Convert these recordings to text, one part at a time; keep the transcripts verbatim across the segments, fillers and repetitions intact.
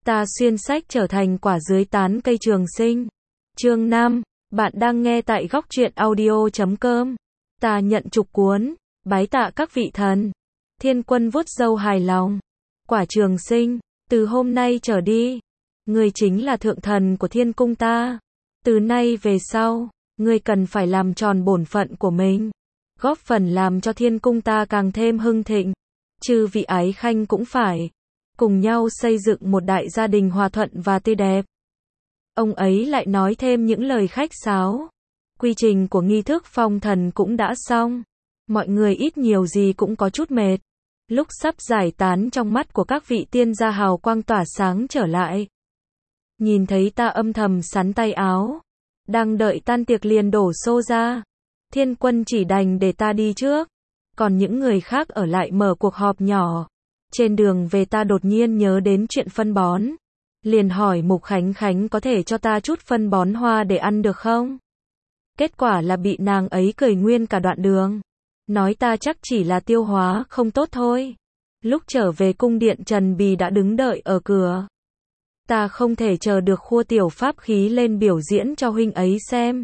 Ta xuyên sách trở thành quả dưới tán cây trường sinh. Chương năm. Bạn đang nghe tại góc truyện audio chấm com. Ta nhận trục cuốn, bái tạ các vị thần. Thiên Quân vuốt râu hài lòng. Quả trường sinh, từ hôm nay trở đi, ngươi chính là thượng thần của thiên cung ta. Từ nay về sau, ngươi cần phải làm tròn bổn phận của mình, góp phần làm cho thiên cung ta càng thêm hưng thịnh. Chư vị ái khanh cũng phải cùng nhau xây dựng một đại gia đình hòa thuận và tươi đẹp. Ông ấy lại nói thêm những lời khách sáo. Quy trình của nghi thức phong thần cũng đã xong. Mọi người ít nhiều gì cũng có chút mệt. Lúc sắp giải tán, trong mắt của các vị tiên gia hào quang tỏa sáng trở lại. Nhìn thấy ta âm thầm sắn tay áo, đang đợi tan tiệc liền đổ xô ra. Thiên Quân chỉ đành để ta đi trước, còn những người khác ở lại mở cuộc họp nhỏ. Trên đường về ta đột nhiên nhớ đến chuyện phân bón, liền hỏi Mục Khánh Khánh có thể cho ta chút phân bón hoa để ăn được không? Kết quả là bị nàng ấy cười nguyên cả đoạn đường, nói ta chắc chỉ là tiêu hóa không tốt thôi. Lúc trở về cung điện, Trần Bì đã đứng đợi ở cửa. Ta không thể chờ được khua tiểu pháp khí lên biểu diễn cho huynh ấy xem.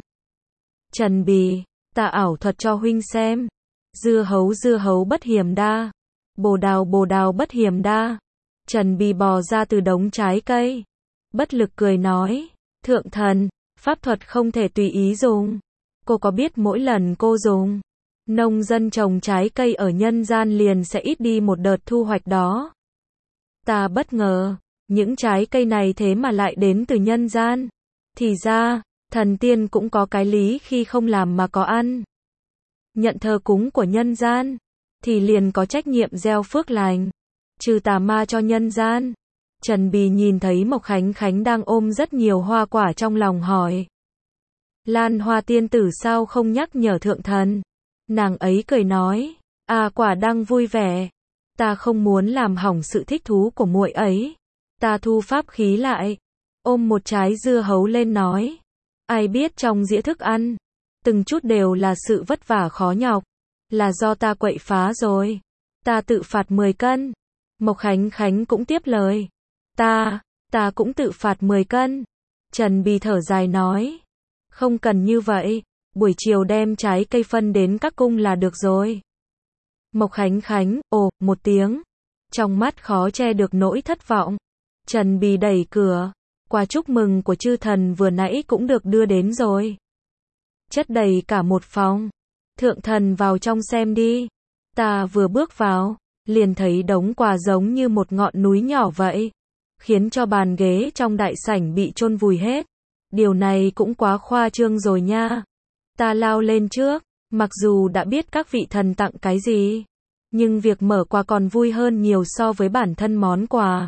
Trần Bì, ta ảo thuật cho huynh xem. Dưa hấu dưa hấu bất hiểm đa, bồ đào bồ đào bất hiểm đa. Trần Bì bò ra từ đống trái cây, bất lực cười nói, thượng thần, pháp thuật không thể tùy ý dùng. Cô có biết mỗi lần cô dùng, nông dân trồng trái cây ở nhân gian liền sẽ ít đi một đợt thu hoạch đó. Ta bất ngờ, những trái cây này thế mà lại đến từ nhân gian. Thì ra, thần tiên cũng có cái lý khi không làm mà có ăn. Nhận thờ cúng của nhân gian, thì liền có trách nhiệm gieo phước lành, trừ tà ma cho nhân gian. Trần Bì nhìn thấy Mộc Khánh Khánh đang ôm rất nhiều hoa quả trong lòng hỏi, Lan Hoa tiên tử sao không nhắc nhở thượng thần? Nàng ấy cười nói, à quả đang vui vẻ, ta không muốn làm hỏng sự thích thú của muội ấy. Ta thu pháp khí lại, ôm một trái dưa hấu lên nói, ai biết trong dĩa thức ăn, từng chút đều là sự vất vả khó nhọc, là do ta quậy phá rồi. Ta tự phạt mười cân. Mộc Khánh Khánh cũng tiếp lời, ta, ta cũng tự phạt mười cân. Trần Bì thở dài nói, không cần như vậy, buổi chiều đem trái cây phân đến các cung là được rồi. Mộc Khánh Khánh, ồ, một tiếng, trong mắt khó che được nỗi thất vọng. Trần Bì đẩy cửa, quà chúc mừng của chư thần vừa nãy cũng được đưa đến rồi. Chất đầy cả một phòng. Thượng thần vào trong xem đi. Ta vừa bước vào, liền thấy đống quà giống như một ngọn núi nhỏ vậy, khiến cho bàn ghế trong đại sảnh bị chôn vùi hết. Điều này cũng quá khoa trương rồi nha. Ta lao lên trước, mặc dù đã biết các vị thần tặng cái gì, nhưng việc mở quà còn vui hơn nhiều so với bản thân món quà.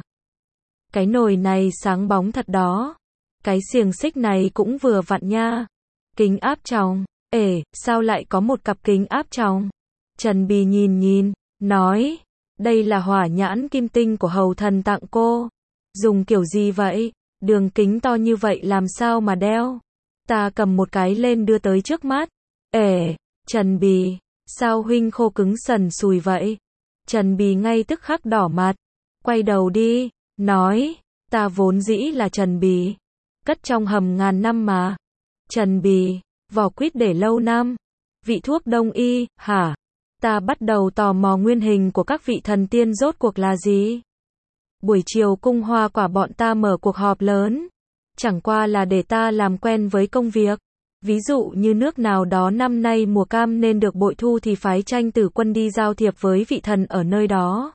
Cái nồi này sáng bóng thật đó. Cái xiềng xích này cũng vừa vặn nha. Kính áp tròng, ể, sao lại có một cặp kính áp tròng? Trần Bì nhìn nhìn, nói, đây là hỏa nhãn kim tinh của hầu thần tặng cô. Dùng kiểu gì vậy? Đường kính to như vậy làm sao mà đeo? Ta cầm một cái lên đưa tới trước mắt. Ể, Trần Bì, sao huynh khô cứng sần sùi vậy? Trần Bì ngay tức khắc đỏ mặt, quay đầu đi, nói, ta vốn dĩ là Trần Bì, cất trong hầm ngàn năm mà. Trần Bì, vỏ quýt để lâu năm, vị thuốc đông y, hả? Ta bắt đầu tò mò nguyên hình của các vị thần tiên rốt cuộc là gì? Buổi chiều cung hoa quả bọn ta mở cuộc họp lớn, chẳng qua là để ta làm quen với công việc. Ví dụ như nước nào đó năm nay mùa cam nên được bội thu thì phái Tranh Tử Quân đi giao thiệp với vị thần ở nơi đó.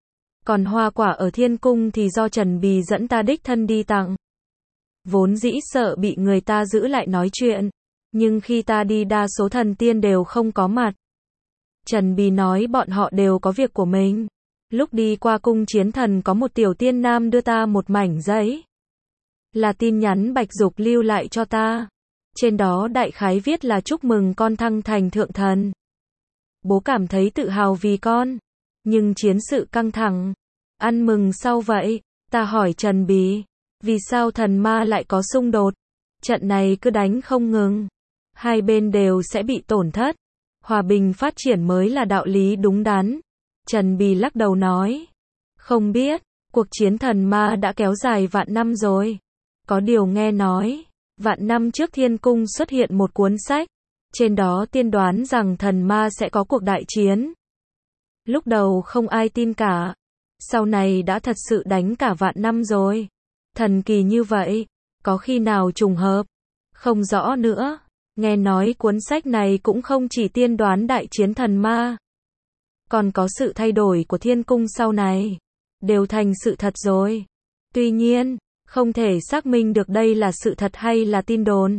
Còn hoa quả ở thiên cung thì do Trần Bì dẫn ta đích thân đi tặng. Vốn dĩ sợ bị người ta giữ lại nói chuyện, nhưng khi ta đi đa số thần tiên đều không có mặt. Trần Bì nói bọn họ đều có việc của mình. Lúc đi qua cung chiến thần có một tiểu tiên nam đưa ta một mảnh giấy, là tin nhắn Bạch Dục lưu lại cho ta. Trên đó đại khái viết là chúc mừng con thăng thành thượng thần. Bố cảm thấy tự hào vì con, nhưng chiến sự căng thẳng. Ăn mừng sau vậy? Ta hỏi Trần Bì, vì sao thần ma lại có xung đột? Trận này cứ đánh không ngừng, hai bên đều sẽ bị tổn thất. Hòa bình phát triển mới là đạo lý đúng đắn. Trần Bì lắc đầu nói, không biết, Cuộc chiến thần ma đã kéo dài vạn năm rồi. Có điều nghe nói, vạn năm trước thiên cung xuất hiện một cuốn sách, trên đó tiên đoán rằng thần ma sẽ có cuộc đại chiến. Lúc đầu không ai tin cả, sau này đã thật sự đánh cả vạn năm rồi. Thần kỳ như vậy, có khi nào trùng hợp? Không rõ nữa. Nghe nói cuốn sách này cũng không chỉ tiên đoán đại chiến thần ma, còn có sự thay đổi của thiên cung sau này, đều thành sự thật rồi. Tuy nhiên, không thể xác minh được đây là sự thật hay là tin đồn.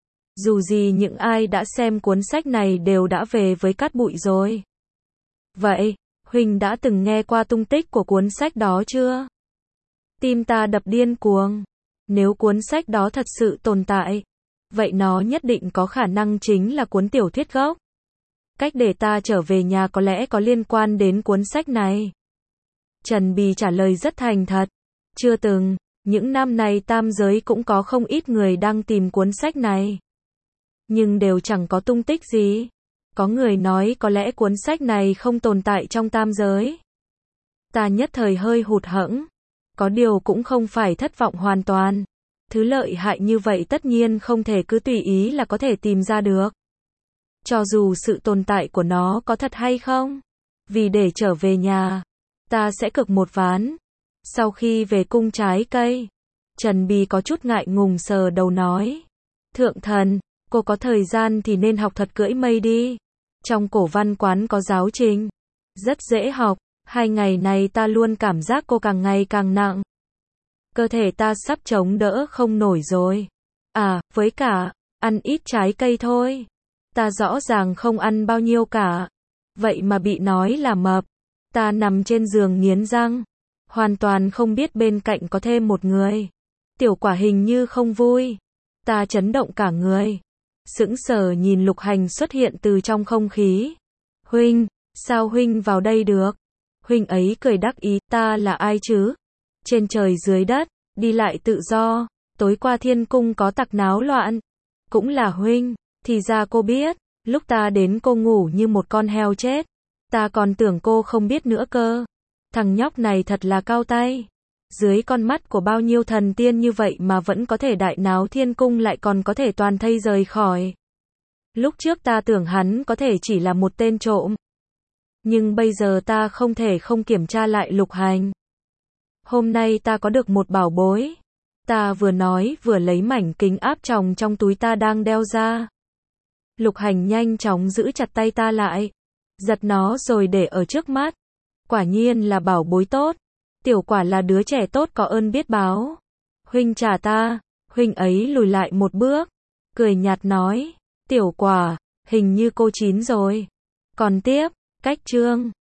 Dù gì những ai đã xem cuốn sách này đều đã về với cát bụi rồi. Vậy, Huỳnh đã từng nghe qua tung tích của cuốn sách đó chưa? Tim ta đập điên cuồng. Nếu cuốn sách đó thật sự tồn tại, vậy nó nhất định có khả năng chính là cuốn tiểu thuyết gốc. Cách để ta trở về nhà có lẽ có liên quan đến cuốn sách này. Trần Bì trả lời rất thành thật. Chưa từng, những năm này tam giới cũng có không ít người đang tìm cuốn sách này, nhưng đều chẳng có tung tích gì. Có người nói có lẽ cuốn sách này không tồn tại trong tam giới. Ta nhất thời hơi hụt hẫng. Có điều cũng không phải thất vọng hoàn toàn. Thứ lợi hại như vậy tất nhiên không thể cứ tùy ý là có thể tìm ra được. Cho dù sự tồn tại của nó có thật hay không. Vì để trở về nhà, ta sẽ cực một ván. Sau khi về cung trái cây, Trần Bì có chút ngại ngùng sờ đầu nói. Thượng thần, cô có thời gian thì nên học thuật cưỡi mây đi. Trong cổ văn quán có giáo trình. Rất dễ học. Hai ngày này ta luôn cảm giác cô càng ngày càng nặng. Cơ thể ta sắp chống đỡ không nổi rồi. À, với cả, ăn ít trái cây thôi. Ta rõ ràng không ăn bao nhiêu cả. Vậy mà bị nói là mập. Ta nằm trên giường nghiến răng. Hoàn toàn không biết bên cạnh có thêm một người. Tiểu Quả hình như không vui. Ta chấn động cả người. Sững sờ nhìn Lục Hành xuất hiện từ trong không khí. Huynh, sao huynh vào đây được? Huynh ấy cười đắc ý, ta là ai chứ? Trên trời dưới đất, đi lại tự do, tối qua thiên cung có tặc náo loạn. Cũng là huynh, thì ra cô biết, lúc ta đến cô ngủ như một con heo chết. Ta còn tưởng cô không biết nữa cơ. Thằng nhóc này thật là cao tay. Dưới con mắt của bao nhiêu thần tiên như vậy mà vẫn có thể đại náo thiên cung lại còn có thể toàn thây rời khỏi. Lúc trước ta tưởng hắn có thể chỉ là một tên trộm. Nhưng bây giờ ta không thể không kiểm tra lại Lục Hành. Hôm nay ta có được một bảo bối. Ta vừa nói vừa lấy mảnh kính áp tròng trong túi ta đang đeo ra. Lục Hành nhanh chóng giữ chặt tay ta lại. Giật nó rồi để ở trước mắt. Quả nhiên là bảo bối tốt. Tiểu Quả là đứa trẻ tốt có ơn biết báo. Huynh trả ta. Huynh ấy lùi lại một bước. Cười nhạt nói. Tiểu Quả, hình như cô chín rồi. Còn tiếp, cách chương.